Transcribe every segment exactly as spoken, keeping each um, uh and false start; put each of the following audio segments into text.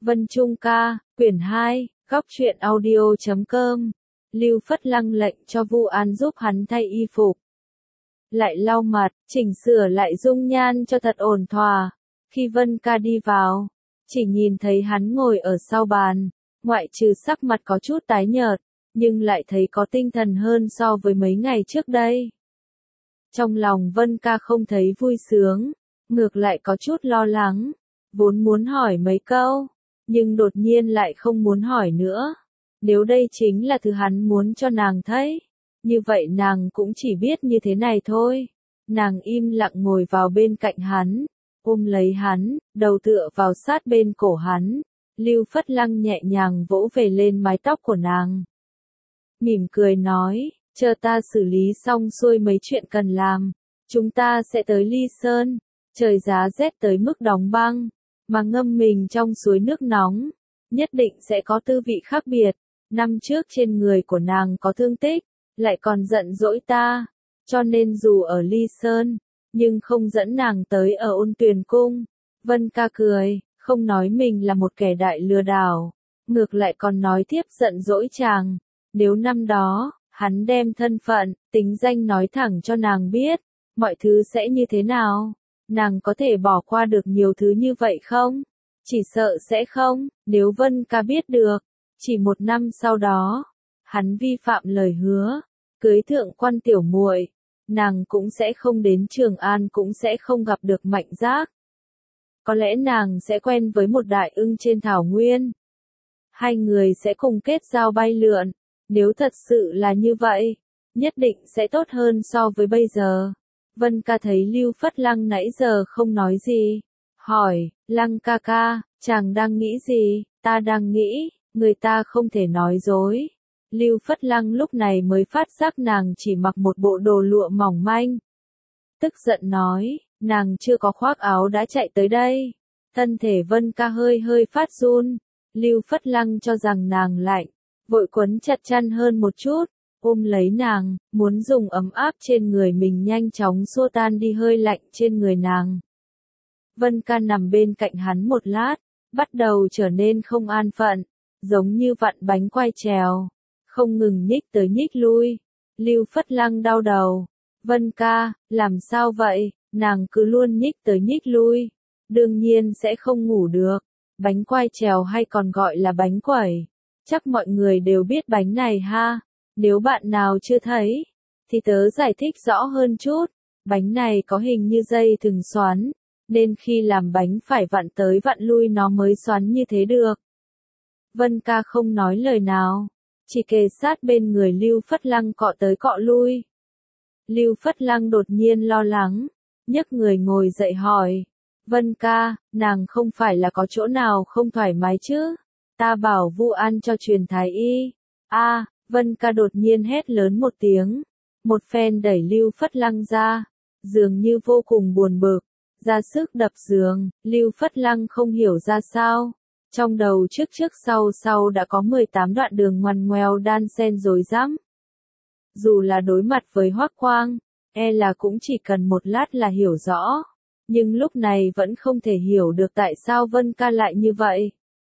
Vân Trung ca, quyển hai, góc truyện audio chấm com. Lưu Phất Lăng lệnh cho Vu An giúp hắn thay y phục, lại lau mặt, chỉnh sửa lại dung nhan cho thật ổn thỏa. Khi Vân ca đi vào, chỉ nhìn thấy hắn ngồi ở sau bàn, ngoại trừ sắc mặt có chút tái nhợt, nhưng lại thấy có tinh thần hơn so với mấy ngày trước đây. Trong lòng Vân ca không thấy vui sướng, ngược lại có chút lo lắng, vốn muốn hỏi mấy câu, nhưng đột nhiên lại không muốn hỏi nữa. Nếu đây chính là thứ hắn muốn cho nàng thấy, như vậy nàng cũng chỉ biết như thế này thôi. Nàng im lặng ngồi vào bên cạnh hắn, ôm lấy hắn, đầu tựa vào sát bên cổ hắn. Lưu Phất Lăng nhẹ nhàng vỗ về lên mái tóc của nàng, mỉm cười nói, chờ ta xử lý xong xuôi mấy chuyện cần làm, chúng ta sẽ tới Ly Sơn. Trời giá rét tới mức đóng băng, mà ngâm mình trong suối nước nóng, nhất định sẽ có tư vị khác biệt. Năm trước trên người của nàng có thương tích, lại còn giận dỗi ta, cho nên dù ở Ly Sơn, nhưng không dẫn nàng tới ở Ôn Tuyền Cung. Vân ca cười, không nói mình là một kẻ đại lừa đảo, ngược lại còn nói tiếp giận dỗi chàng. Nếu năm đó, hắn đem thân phận, tính danh nói thẳng cho nàng biết, mọi thứ sẽ như thế nào? Nàng có thể bỏ qua được nhiều thứ như vậy không? Chỉ sợ sẽ không. Nếu Vân ca biết được, chỉ một năm sau đó, hắn vi phạm lời hứa, cưới thượng quan tiểu muội, nàng cũng sẽ không đến Trường An, cũng sẽ không gặp được Mạnh Giác. Có lẽ nàng sẽ quen với một đại ưng trên thảo nguyên. Hai người sẽ cùng kết giao bay lượn. Nếu thật sự là như vậy, nhất định sẽ tốt hơn so với bây giờ. Vân ca thấy Lưu Phất Lăng nãy giờ không nói gì, hỏi, Lăng ca ca, chàng đang nghĩ gì? Ta đang nghĩ, người ta không thể nói dối. Lưu Phất Lăng lúc này mới phát giác nàng chỉ mặc một bộ đồ lụa mỏng manh. Tức giận nói, nàng chưa có khoác áo đã chạy tới đây. Thân thể Vân ca hơi hơi phát run. Lưu Phất Lăng cho rằng nàng lạnh, vội quấn chặt chăn hơn một chút, ôm lấy nàng, muốn dùng ấm áp trên người mình nhanh chóng xua tan đi hơi lạnh trên người nàng. Vân ca nằm bên cạnh hắn một lát, bắt đầu trở nên không an phận, giống như vặn bánh quay trèo, không ngừng nhích tới nhích lui. Lưu Phất Lăng đau đầu, Vân ca, làm sao vậy? Nàng cứ luôn nhích tới nhích lui, đương nhiên sẽ không ngủ được. Bánh quay trèo hay còn gọi là bánh quẩy, chắc mọi người đều biết bánh này ha. Nếu bạn nào chưa thấy, thì tớ giải thích rõ hơn chút. Bánh này có hình như dây thừng xoắn, nên khi làm bánh phải vặn tới vặn lui nó mới xoắn như thế được. Vân ca không nói lời nào, chỉ kề sát bên người Lưu Phất Lăng cọ tới cọ lui. Lưu Phất Lăng đột nhiên lo lắng, nhấc người ngồi dậy hỏi, Vân ca, nàng không phải là có chỗ nào không thoải mái chứ? Ta bảo Vu An cho truyền thái y. A, Vân ca đột nhiên hét lớn một tiếng, một phen đẩy Lưu Phất Lăng ra, dường như vô cùng buồn bực, ra sức đập giường. Lưu Phất Lăng không hiểu ra sao, trong đầu trước trước sau sau đã có mười tám đoạn đường ngoằn ngoèo đan xen rối rắm. Dù là đối mặt với Hoắc Quang, e là cũng chỉ cần một lát là hiểu rõ, nhưng lúc này vẫn không thể hiểu được tại sao Vân ca lại như vậy.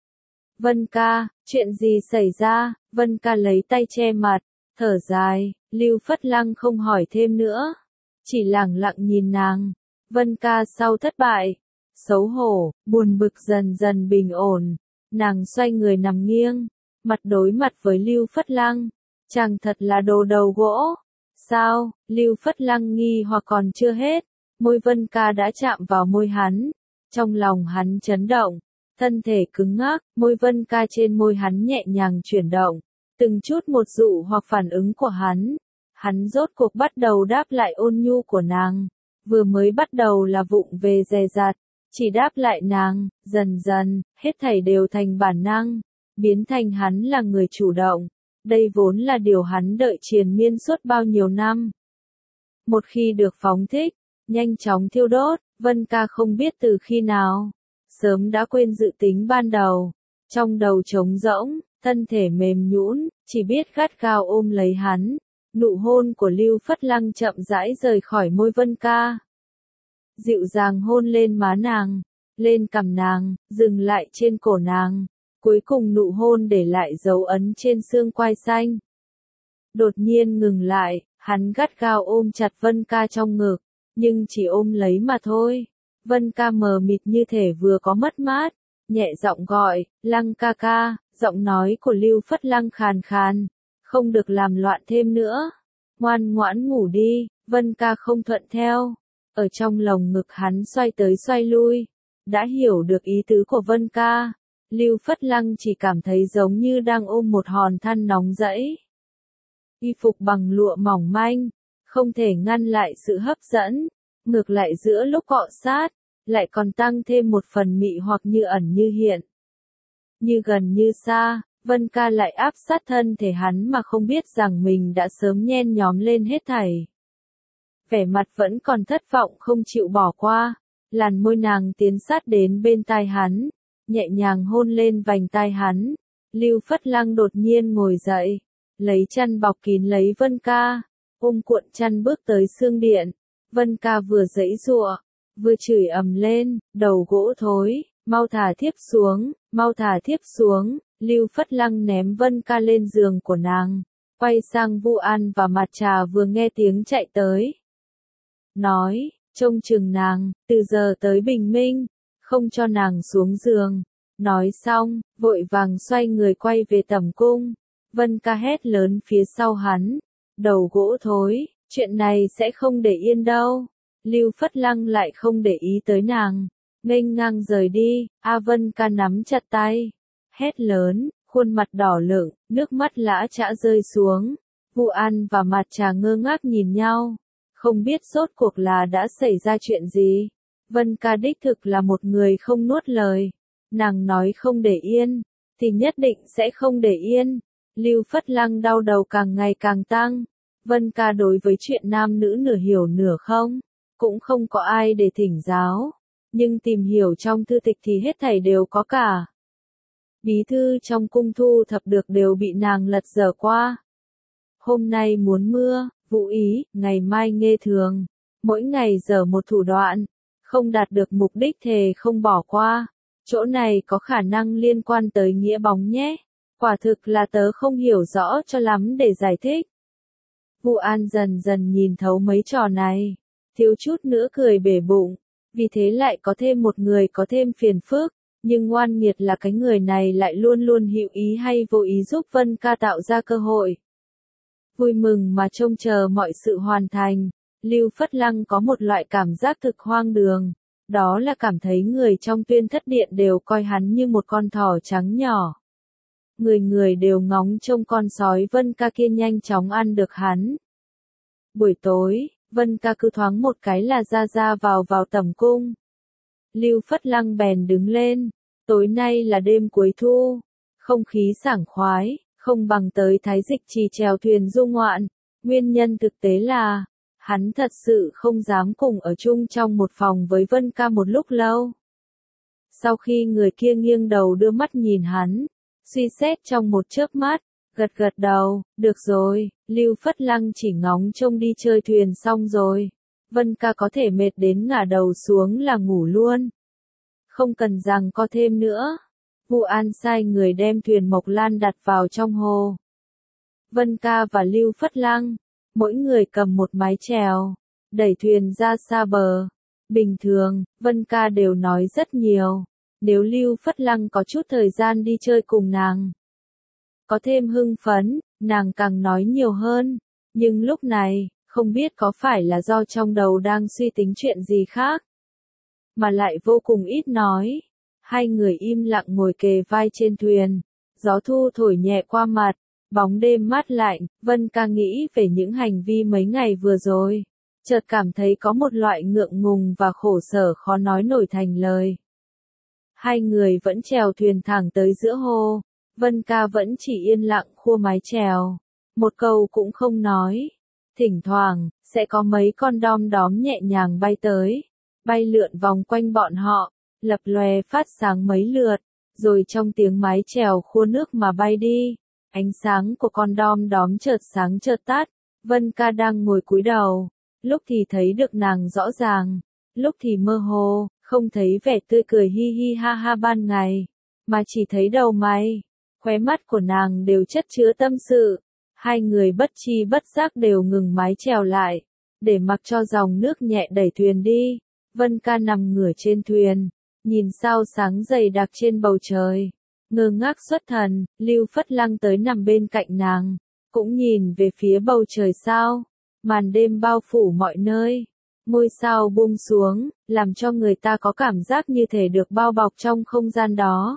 Vân ca, chuyện gì xảy ra? Vân ca lấy tay che mặt, thở dài. Lưu Phất Lăng không hỏi thêm nữa, chỉ lẳng lặng nhìn nàng. Vân ca sau thất bại, xấu hổ, buồn bực dần dần bình ổn, nàng xoay người nằm nghiêng, mặt đối mặt với Lưu Phất Lăng. Chàng thật là đồ đầu gỗ. Sao? Lưu Phất Lăng nghi hoặc còn chưa hết, môi Vân ca đã chạm vào môi hắn, trong lòng hắn chấn động. Thân thể cứng ngắc, môi Vân ca trên môi hắn nhẹ nhàng chuyển động, từng chút một dụ hoặc phản ứng của hắn. Hắn rốt cuộc bắt đầu đáp lại ôn nhu của nàng, vừa mới bắt đầu là vụng về dè dặt, chỉ đáp lại nàng, dần dần, hết thảy đều thành bản năng, biến thành hắn là người chủ động. Đây vốn là điều hắn đợi triền miên suốt bao nhiêu năm. Một khi được phóng thích, nhanh chóng thiêu đốt, Vân ca không biết từ khi nào, sớm đã quên dự tính ban đầu, trong đầu trống rỗng, thân thể mềm nhũn, chỉ biết gắt gao ôm lấy hắn. Nụ hôn của Lưu Phất Lăng chậm rãi rời khỏi môi Vân ca, dịu dàng hôn lên má nàng. lên cằm nàng, dừng lại trên cổ nàng, cuối cùng nụ hôn để lại dấu ấn trên xương quai xanh. Đột nhiên ngừng lại, hắn gắt gao ôm chặt Vân Ca trong ngực, nhưng chỉ ôm lấy mà thôi. Vân Ca mờ mịt như thể vừa có mất mát, nhẹ giọng gọi, Lăng ca ca, giọng nói của Lưu Phất Lăng khàn khàn, không được làm loạn thêm nữa, ngoan ngoãn ngủ đi. Vân Ca không thuận theo, ở trong lồng ngực hắn xoay tới xoay lui, đã hiểu được ý tứ của Vân Ca. Lưu Phất Lăng chỉ cảm thấy giống như đang ôm một hòn than nóng rẫy. Y phục bằng lụa mỏng manh, không thể ngăn lại sự hấp dẫn, ngược lại giữa lúc cọ sát, lại còn tăng thêm một phần mị hoặc như ẩn như hiện. Như gần như xa, Vân Ca lại áp sát thân thể hắn mà không biết rằng mình đã sớm nhen nhóm lên hết thảy. Vẻ mặt vẫn còn thất vọng không chịu bỏ qua, làn môi nàng tiến sát đến bên tai hắn, nhẹ nhàng hôn lên vành tai hắn. Lưu Phất Lăng đột nhiên ngồi dậy, lấy chăn bọc kín lấy Vân Ca, ôm cuộn chăn bước tới xương điện. Vân Ca vừa giãy giụa, vừa chửi ầm lên, đầu gỗ thối, mau thả thiếp xuống, mau thả thiếp xuống. Lưu Phất Lăng ném Vân Ca lên giường của nàng, quay sang Vu An và Mạt Trà vừa nghe tiếng chạy tới. Nói, trông chừng nàng, từ giờ tới bình minh, không cho nàng xuống giường. Nói xong, vội vàng xoay người quay về tẩm cung. Vân Ca hét lớn phía sau hắn, đầu gỗ thối, chuyện này sẽ không để yên đâu. Lưu Phất Lăng lại không để ý tới nàng, nghênh ngang rời đi. A Vân Ca nắm chặt tay, hét lớn, khuôn mặt đỏ lựng, nước mắt lã chã rơi xuống. Vu An và Mạt Trà ngơ ngác nhìn nhau, không biết rốt cuộc là đã xảy ra chuyện gì. Vân Ca đích thực là một người không nuốt lời, nàng nói không để yên, thì nhất định sẽ không để yên. Lưu Phất Lăng đau đầu càng ngày càng tăng. Vân Ca đối với chuyện nam nữ nửa hiểu nửa không, cũng không có ai để thỉnh giáo, nhưng tìm hiểu trong thư tịch thì hết thảy đều có cả. Bí thư trong cung thu thập được đều bị nàng lật dở qua. Hôm nay muốn mưa, vũ ý, ngày mai nghê thường, mỗi ngày dở một thủ đoạn, không đạt được mục đích thề không bỏ qua. Chỗ này có khả năng liên quan tới nghĩa bóng nhé. Quả thực là tớ không hiểu rõ cho lắm để giải thích. Vu An dần dần nhìn thấu mấy trò này, thiếu chút nữa cười bể bụng, vì thế lại có thêm một người có thêm phiền phức, nhưng ngoan nghiệt là cái người này lại luôn luôn hữu ý hay vô ý giúp Vân Ca tạo ra cơ hội. Vui mừng mà trông chờ mọi sự hoàn thành, Lưu Phất Lăng có một loại cảm giác thực hoang đường, đó là cảm thấy người trong Tuyên Thất Điện đều coi hắn như một con thỏ trắng nhỏ. Người người đều ngóng trông con sói Vân Ca kia nhanh chóng ăn được hắn. Buổi tối, Vân Ca cứ thoáng một cái là ra ra vào vào tẩm cung. Lưu Phất Lăng bèn đứng lên, tối nay là đêm cuối thu, không khí sảng khoái, không bằng tới Thái Dịch Trì chèo thuyền du ngoạn. Nguyên nhân thực tế là, hắn thật sự không dám cùng ở chung trong một phòng với Vân Ca một lúc lâu. Sau khi người kia nghiêng đầu đưa mắt nhìn hắn, suy xét trong một chớp mắt, gật gật đầu, được rồi. Lưu Phất Lăng chỉ ngóng trông đi chơi thuyền xong rồi, Vân Ca có thể mệt đến ngả đầu xuống là ngủ luôn, không cần rằng có thêm nữa. Vu An sai người đem thuyền Mộc Lan đặt vào trong hồ. Vân Ca và Lưu Phất Lăng, mỗi người cầm một mái chèo, đẩy thuyền ra xa bờ. Bình thường, Vân Ca đều nói rất nhiều, nếu Lưu Phất Lăng có chút thời gian đi chơi cùng nàng, có thêm hưng phấn, nàng càng nói nhiều hơn. Nhưng lúc này, không biết có phải là do trong đầu đang suy tính chuyện gì khác, mà lại vô cùng ít nói. Hai người im lặng ngồi kề vai trên thuyền, gió thu thổi nhẹ qua mặt, bóng đêm mát lạnh. Vân Ca nghĩ về những hành vi mấy ngày vừa rồi, chợt cảm thấy có một loại ngượng ngùng và khổ sở khó nói nổi thành lời. Hai người vẫn chèo thuyền thẳng tới giữa hồ, Vân Ca vẫn chỉ yên lặng khua mái chèo, một câu cũng không nói. Thỉnh thoảng, sẽ có mấy con đom đóm nhẹ nhàng bay tới, bay lượn vòng quanh bọn họ, lập lòe phát sáng mấy lượt, rồi trong tiếng mái chèo khua nước mà bay đi. Ánh sáng của con đom đóm chợt sáng chợt tắt. Vân Ca đang ngồi cúi đầu, lúc thì thấy được nàng rõ ràng, lúc thì mơ hồ, không thấy vẻ tươi cười hi hi ha ha ban ngày, mà chỉ thấy đầu mày, khóe mắt của nàng đều chất chứa tâm sự. Hai người bất chi bất giác đều ngừng mái chèo lại, để mặc cho dòng nước nhẹ đẩy thuyền đi. Vân Ca nằm ngửa trên thuyền, nhìn sao sáng dày đặc trên bầu trời, ngơ ngác xuất thần. Lưu Phất Lăng tới nằm bên cạnh nàng, cũng nhìn về phía bầu trời sao. Màn đêm bao phủ mọi nơi, ngôi sao buông xuống, làm cho người ta có cảm giác như thể được bao bọc trong không gian đó.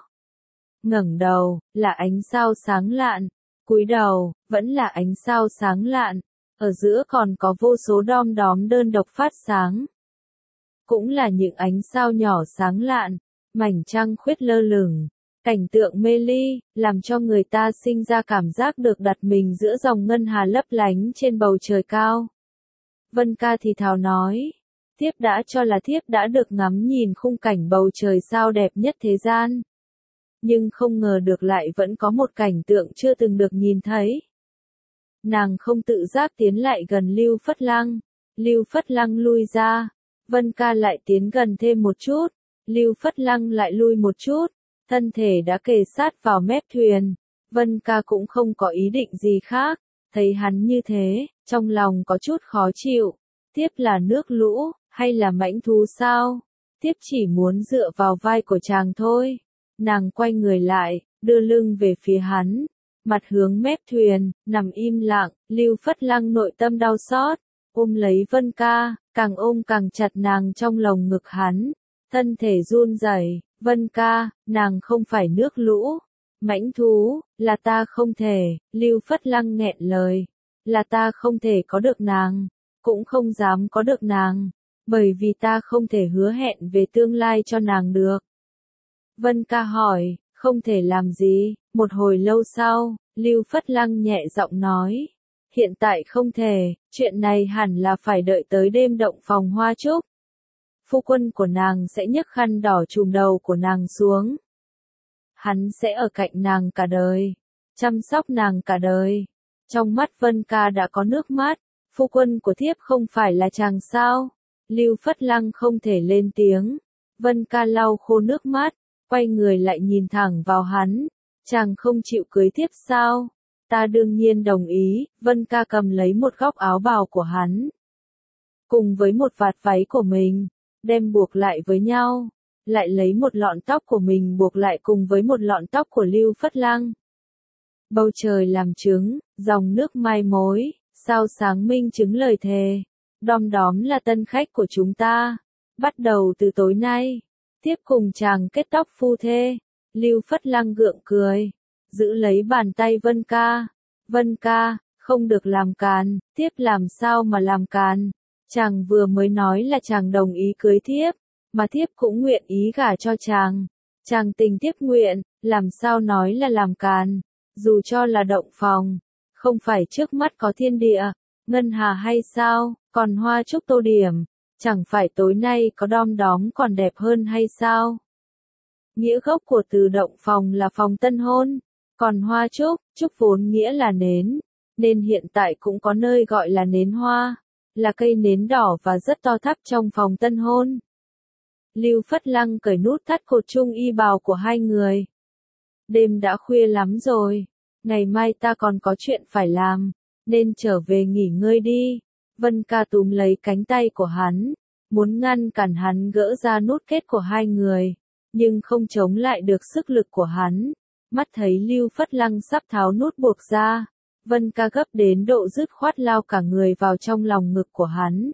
Ngẩng đầu, là ánh sao sáng lạn, cúi đầu, vẫn là ánh sao sáng lạn, ở giữa còn có vô số đom đóm đơn độc phát sáng. Cũng là những ánh sao nhỏ sáng lạn, mảnh trăng khuyết lơ lửng, cảnh tượng mê ly, làm cho người ta sinh ra cảm giác được đặt mình giữa dòng ngân hà lấp lánh trên bầu trời cao. Vân Ca thì thào nói, thiếp đã cho là thiếp đã được ngắm nhìn khung cảnh bầu trời sao đẹp nhất thế gian. Nhưng không ngờ được lại vẫn có một cảnh tượng chưa từng được nhìn thấy. Nàng không tự giác tiến lại gần Lưu Phất Lăng. Lưu Phất Lăng lui ra. Vân Ca lại tiến gần thêm một chút. Lưu Phất Lăng lại lui một chút. Thân thể đã kề sát vào mép thuyền. Vân Ca cũng không có ý định gì khác. Thấy hắn như thế, trong lòng có chút khó chịu. Tiếp là nước lũ, hay là mãnh thú sao? Tiếp chỉ muốn dựa vào vai của chàng thôi. Nàng quay người lại, đưa lưng về phía hắn, mặt hướng mép thuyền, nằm im lặng. Lưu Phất Lăng nội tâm đau xót, ôm lấy Vân Ca, càng ôm càng chặt nàng trong lồng ngực hắn, thân thể run rẩy. Vân Ca, nàng không phải nước lũ, mãnh thú, là ta không thể. Lưu Phất Lăng nghẹn lời, là ta không thể có được nàng, cũng không dám có được nàng, bởi vì ta không thể hứa hẹn về tương lai cho nàng được. Vân Ca hỏi, không thể làm gì? Một hồi lâu sau, Lưu Phất Lăng nhẹ giọng nói, hiện tại không thể, chuyện này hẳn là phải đợi tới đêm động phòng hoa trúc. Phu quân của nàng sẽ nhấc khăn đỏ trùm đầu của nàng xuống. Hắn sẽ ở cạnh nàng cả đời, chăm sóc nàng cả đời. Trong mắt Vân Ca đã có nước mắt, phu quân của thiếp không phải là chàng sao? Lưu Phất Lăng không thể lên tiếng. Vân Ca lau khô nước mắt, quay người lại nhìn thẳng vào hắn, chàng không chịu cưới thiếp sao? Ta đương nhiên đồng ý. Vân Ca cầm lấy một góc áo bào của hắn, cùng với một vạt váy của mình, đem buộc lại với nhau, lại lấy một lọn tóc của mình buộc lại cùng với một lọn tóc của Lưu Phất Lăng. Bầu trời làm chứng, dòng nước mai mối, sao sáng minh chứng lời thề. Đom đóm là tân khách của chúng ta, bắt đầu từ tối nay, tiếp cùng chàng kết tóc phu thê. Lưu Phất Lăng gượng cười, giữ lấy bàn tay Vân Ca. Vân Ca, không được làm càn. Tiếp làm sao mà làm càn? Chàng vừa mới nói là chàng đồng ý cưới thiếp, mà thiếp cũng nguyện ý gả cho chàng. Chàng tình thiếp nguyện, làm sao nói là làm càn? Dù cho là động phòng, không phải trước mắt có thiên địa, ngân hà hay sao? Còn hoa trúc tô điểm, chẳng phải tối nay có đom đóm còn đẹp hơn hay sao? Nghĩa gốc của từ động phòng là phòng tân hôn, còn hoa trúc, trúc vốn nghĩa là nến, nên hiện tại cũng có nơi gọi là nến hoa, là cây nến đỏ và rất to thắp trong phòng tân hôn. Lưu Phất Lăng cởi nút thắt cột chung y bào của hai người. Đêm đã khuya lắm rồi, ngày mai ta còn có chuyện phải làm, nên trở về nghỉ ngơi đi. Vân Ca túm lấy cánh tay của hắn, muốn ngăn cản hắn gỡ ra nút kết của hai người, nhưng không chống lại được sức lực của hắn. Mắt thấy Lưu Phất Lăng sắp tháo nút buộc ra, Vân Ca gấp đến độ dứt khoát lao cả người vào trong lòng ngực của hắn.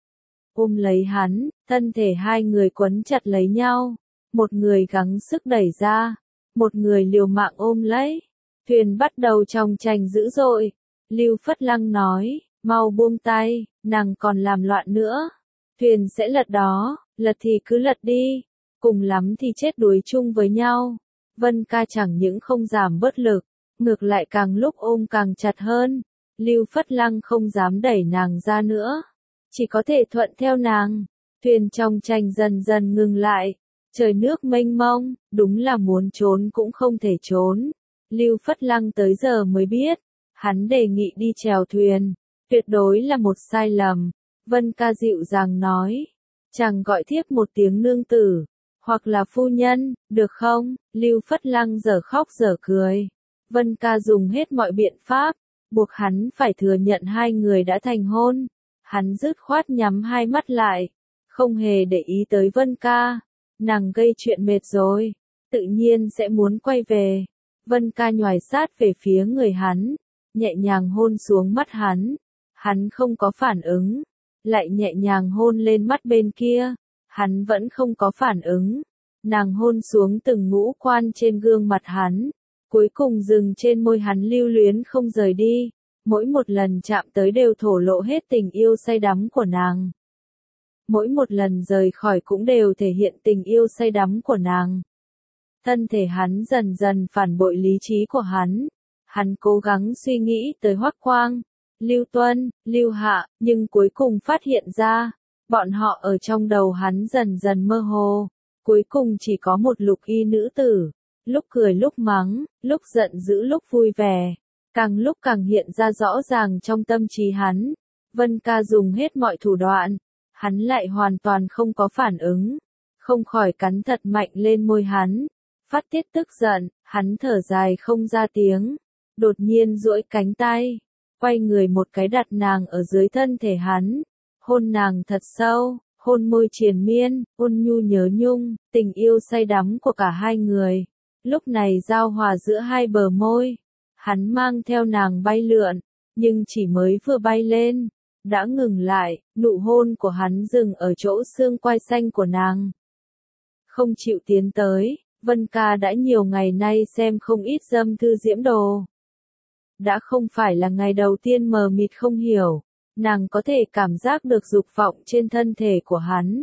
Ôm lấy hắn, thân thể hai người quấn chặt lấy nhau, một người gắng sức đẩy ra, một người liều mạng ôm lấy. Thuyền bắt đầu chòng chành dữ dội. Lưu Phất Lăng nói, mau buông tay, nàng còn làm loạn nữa. Thuyền sẽ lật đó, lật thì cứ lật đi, cùng lắm thì chết đuối chung với nhau. Vân Ca chẳng những không giảm bớt lực, ngược lại càng lúc ôm càng chặt hơn. Lưu Phất Lăng không dám đẩy nàng ra nữa, chỉ có thể thuận theo nàng. Thuyền trong tranh dần dần ngừng lại, trời nước mênh mông, đúng là muốn trốn cũng không thể trốn. Lưu Phất Lăng tới giờ mới biết, hắn đề nghị đi chèo thuyền, tuyệt đối là một sai lầm. Vân Ca dịu dàng nói, Chàng gọi thiếp một tiếng nương tử, hoặc là phu nhân, được không? Lưu Phất Lăng dở khóc dở cười. Vân Ca dùng hết mọi biện pháp, buộc hắn phải thừa nhận hai người đã thành hôn. Hắn dứt khoát nhắm hai mắt lại, không hề để ý tới Vân Ca. Nàng gây chuyện mệt rồi, tự nhiên sẽ muốn quay về. Vân Ca nhoài sát về phía người hắn, nhẹ nhàng hôn xuống mắt hắn. Hắn không có phản ứng, lại nhẹ nhàng hôn lên mắt bên kia. Hắn vẫn không có phản ứng. Nàng hôn xuống từng ngũ quan trên gương mặt hắn, cuối cùng dừng trên môi hắn lưu luyến không rời đi. Mỗi một lần chạm tới đều thổ lộ hết tình yêu say đắm của nàng. Mỗi một lần rời khỏi cũng đều thể hiện tình yêu say đắm của nàng. Thân thể hắn dần dần phản bội lý trí của hắn. Hắn cố gắng suy nghĩ tới Hoắc Quang, Lưu Tuân, Lưu Hạ, nhưng cuối cùng phát hiện ra, bọn họ ở trong đầu hắn dần dần mơ hồ. Cuối cùng chỉ có một Lục Y nữ tử, lúc cười lúc mắng, lúc giận dữ lúc vui vẻ, càng lúc càng hiện ra rõ ràng trong tâm trí hắn. Vân Ca dùng hết mọi thủ đoạn, hắn lại hoàn toàn không có phản ứng, không khỏi cắn thật mạnh lên môi hắn, phát tiết tức giận. Hắn thở dài không ra tiếng, đột nhiên duỗi cánh tay, quay người một cái đặt nàng ở dưới thân thể hắn, hôn nàng thật sâu. Hôn môi triền miên, ôn nhu nhớ nhung, tình yêu say đắm của cả hai người. Lúc này giao hòa giữa hai bờ môi. Hắn mang theo nàng bay lượn, nhưng chỉ mới vừa bay lên, đã ngừng lại, nụ hôn của hắn dừng ở chỗ xương quai xanh của nàng. Không chịu tiến tới, Vân Ca đã nhiều ngày nay xem không ít dâm thư diễm đồ. Đã không phải là ngày đầu tiên mờ mịt không hiểu. Nàng có thể cảm giác được dục vọng trên thân thể của hắn.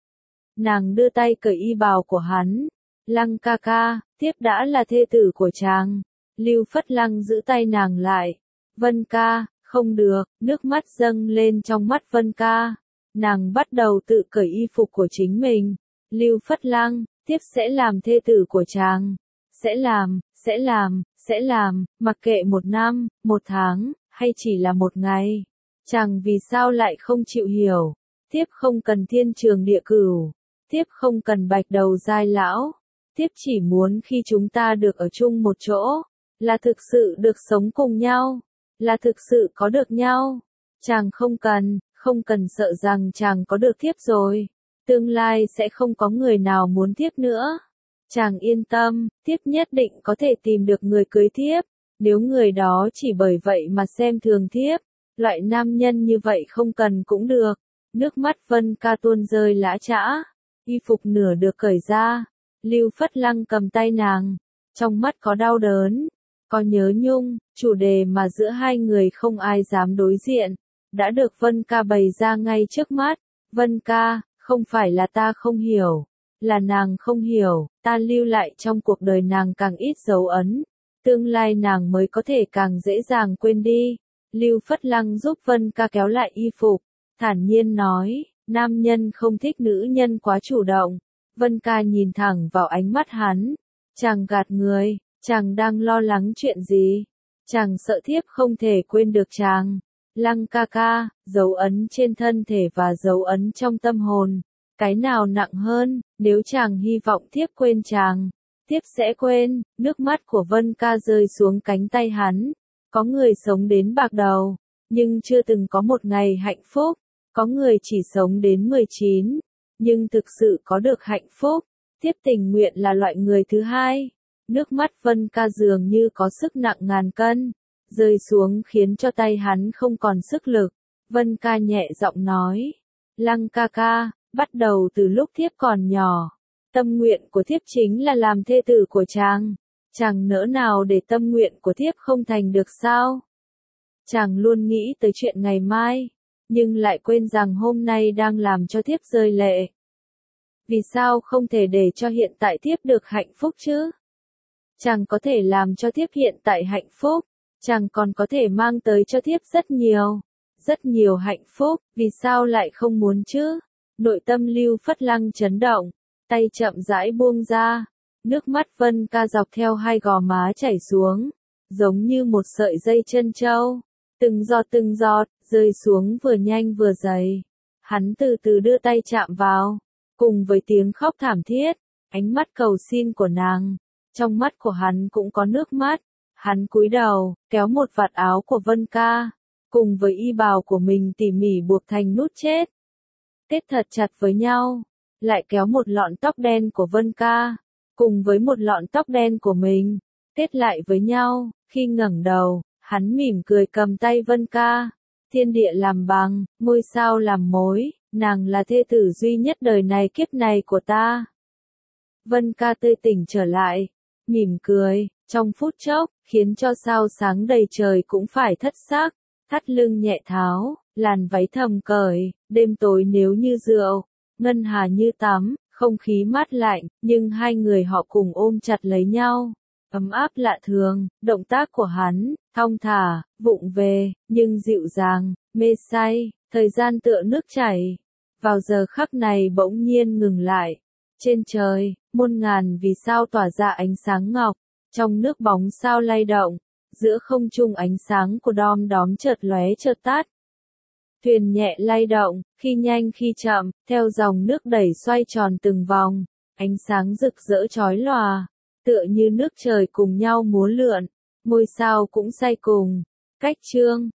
Nàng đưa tay cởi y bào của hắn. Lăng ca ca, tiếp đã là thê tử của chàng. Lưu Phất Lăng giữ tay nàng lại. Vân Ca, không được, nước mắt dâng lên trong mắt Vân Ca. Nàng bắt đầu tự cởi y phục của chính mình. Lưu Phất Lăng, tiếp sẽ làm thê tử của chàng. Sẽ làm, sẽ làm, sẽ làm, mặc kệ một năm, một tháng, hay chỉ là một ngày. Chàng vì sao lại không chịu hiểu? Thiếp không cần thiên trường địa cửu. Thiếp không cần bạch đầu giai lão. Thiếp chỉ muốn khi chúng ta được ở chung một chỗ, là thực sự được sống cùng nhau, là thực sự có được nhau. Chàng không cần, không cần sợ rằng chàng có được thiếp rồi, tương lai sẽ không có người nào muốn thiếp nữa. Chàng yên tâm, thiếp nhất định có thể tìm được người cưới thiếp. Nếu người đó chỉ bởi vậy mà xem thường thiếp, loại nam nhân như vậy không cần cũng được. Nước mắt Vân Ca tuôn rơi lã chã, y phục nửa được cởi ra. Lưu Phất Lăng cầm tay nàng, trong mắt có đau đớn, có nhớ nhung. Chủ đề mà giữa hai người không ai dám đối diện, đã được Vân Ca bày ra ngay trước mắt. Vân Ca, không phải là ta không hiểu, là nàng không hiểu. Ta lưu lại trong cuộc đời nàng càng ít dấu ấn, tương lai nàng mới có thể càng dễ dàng quên đi. Lưu Phất Lăng giúp Vân Ca kéo lại y phục, thản nhiên nói, nam nhân không thích nữ nhân quá chủ động. Vân Ca nhìn thẳng vào ánh mắt hắn, chàng gạt người, chàng đang lo lắng chuyện gì? Chàng sợ thiếp không thể quên được chàng. Lăng ca ca, dấu ấn trên thân thể và dấu ấn trong tâm hồn, cái nào nặng hơn? Nếu chàng hy vọng thiếp quên chàng, thiếp sẽ quên. Nước mắt của Vân Ca rơi xuống cánh tay hắn. Có người sống đến bạc đầu, nhưng chưa từng có một ngày hạnh phúc. Có người chỉ sống đến mười chín, nhưng thực sự có được hạnh phúc. Thiếp tình nguyện là loại người thứ hai. Nước mắt Vân Ca dường như có sức nặng ngàn cân, rơi xuống khiến cho tay hắn không còn sức lực. Vân Ca nhẹ giọng nói, Lăng ca ca, bắt đầu từ lúc thiếp còn nhỏ, tâm nguyện của thiếp chính là làm thê tử của chàng. Chàng nỡ nào để tâm nguyện của thiếp không thành được sao? Chàng luôn nghĩ tới chuyện ngày mai, nhưng lại quên rằng hôm nay đang làm cho thiếp rơi lệ. Vì sao không thể để cho hiện tại thiếp được hạnh phúc chứ? Chàng có thể làm cho thiếp hiện tại hạnh phúc, chàng còn có thể mang tới cho thiếp rất nhiều, rất nhiều hạnh phúc, vì sao lại không muốn chứ? Nội tâm Lưu Phất Lăng chấn động, tay chậm rãi buông ra, nước mắt Vân Ca dọc theo hai gò má chảy xuống, giống như một sợi dây trân châu, từng giọt từng giọt, rơi xuống vừa nhanh vừa dày. Hắn từ từ đưa tay chạm vào, cùng với tiếng khóc thảm thiết, ánh mắt cầu xin của nàng, trong mắt của hắn cũng có nước mắt. Hắn cúi đầu, kéo một vạt áo của Vân Ca, cùng với y bào của mình tỉ mỉ buộc thành nút chết, kết thật chặt với nhau, lại kéo một lọn tóc đen của Vân Ca, cùng với một lọn tóc đen của mình, kết lại với nhau. Khi ngẩng đầu, hắn mỉm cười cầm tay Vân Ca, thiên địa làm bằng, ngôi sao làm mối, nàng là thê tử duy nhất đời này kiếp này của ta. Vân Ca tươi tỉnh trở lại, mỉm cười, trong phút chốc, khiến cho sao sáng đầy trời cũng phải thất sắc, thắt lưng nhẹ tháo, làn váy thầm cởi, đêm tối nếu như rượu, ngân hà như tắm, không khí mát lạnh, nhưng hai người họ cùng ôm chặt lấy nhau, ấm áp lạ thường. Động tác của hắn, thong thả, vụng về, nhưng dịu dàng, mê say, thời gian tựa nước chảy, vào giờ khắc này bỗng nhiên ngừng lại. Trên trời, muôn ngàn vì sao tỏa ra ánh sáng ngọc, trong nước bóng sao lay động, giữa không trung ánh sáng của đom đóm chợt lóe chợt tắt. Thuyền nhẹ lay động, khi nhanh khi chậm, theo dòng nước đẩy xoay tròn từng vòng, ánh sáng rực rỡ chói lòa, tựa như nước trời cùng nhau múa lượn, ngôi sao cũng say cùng. Cách chương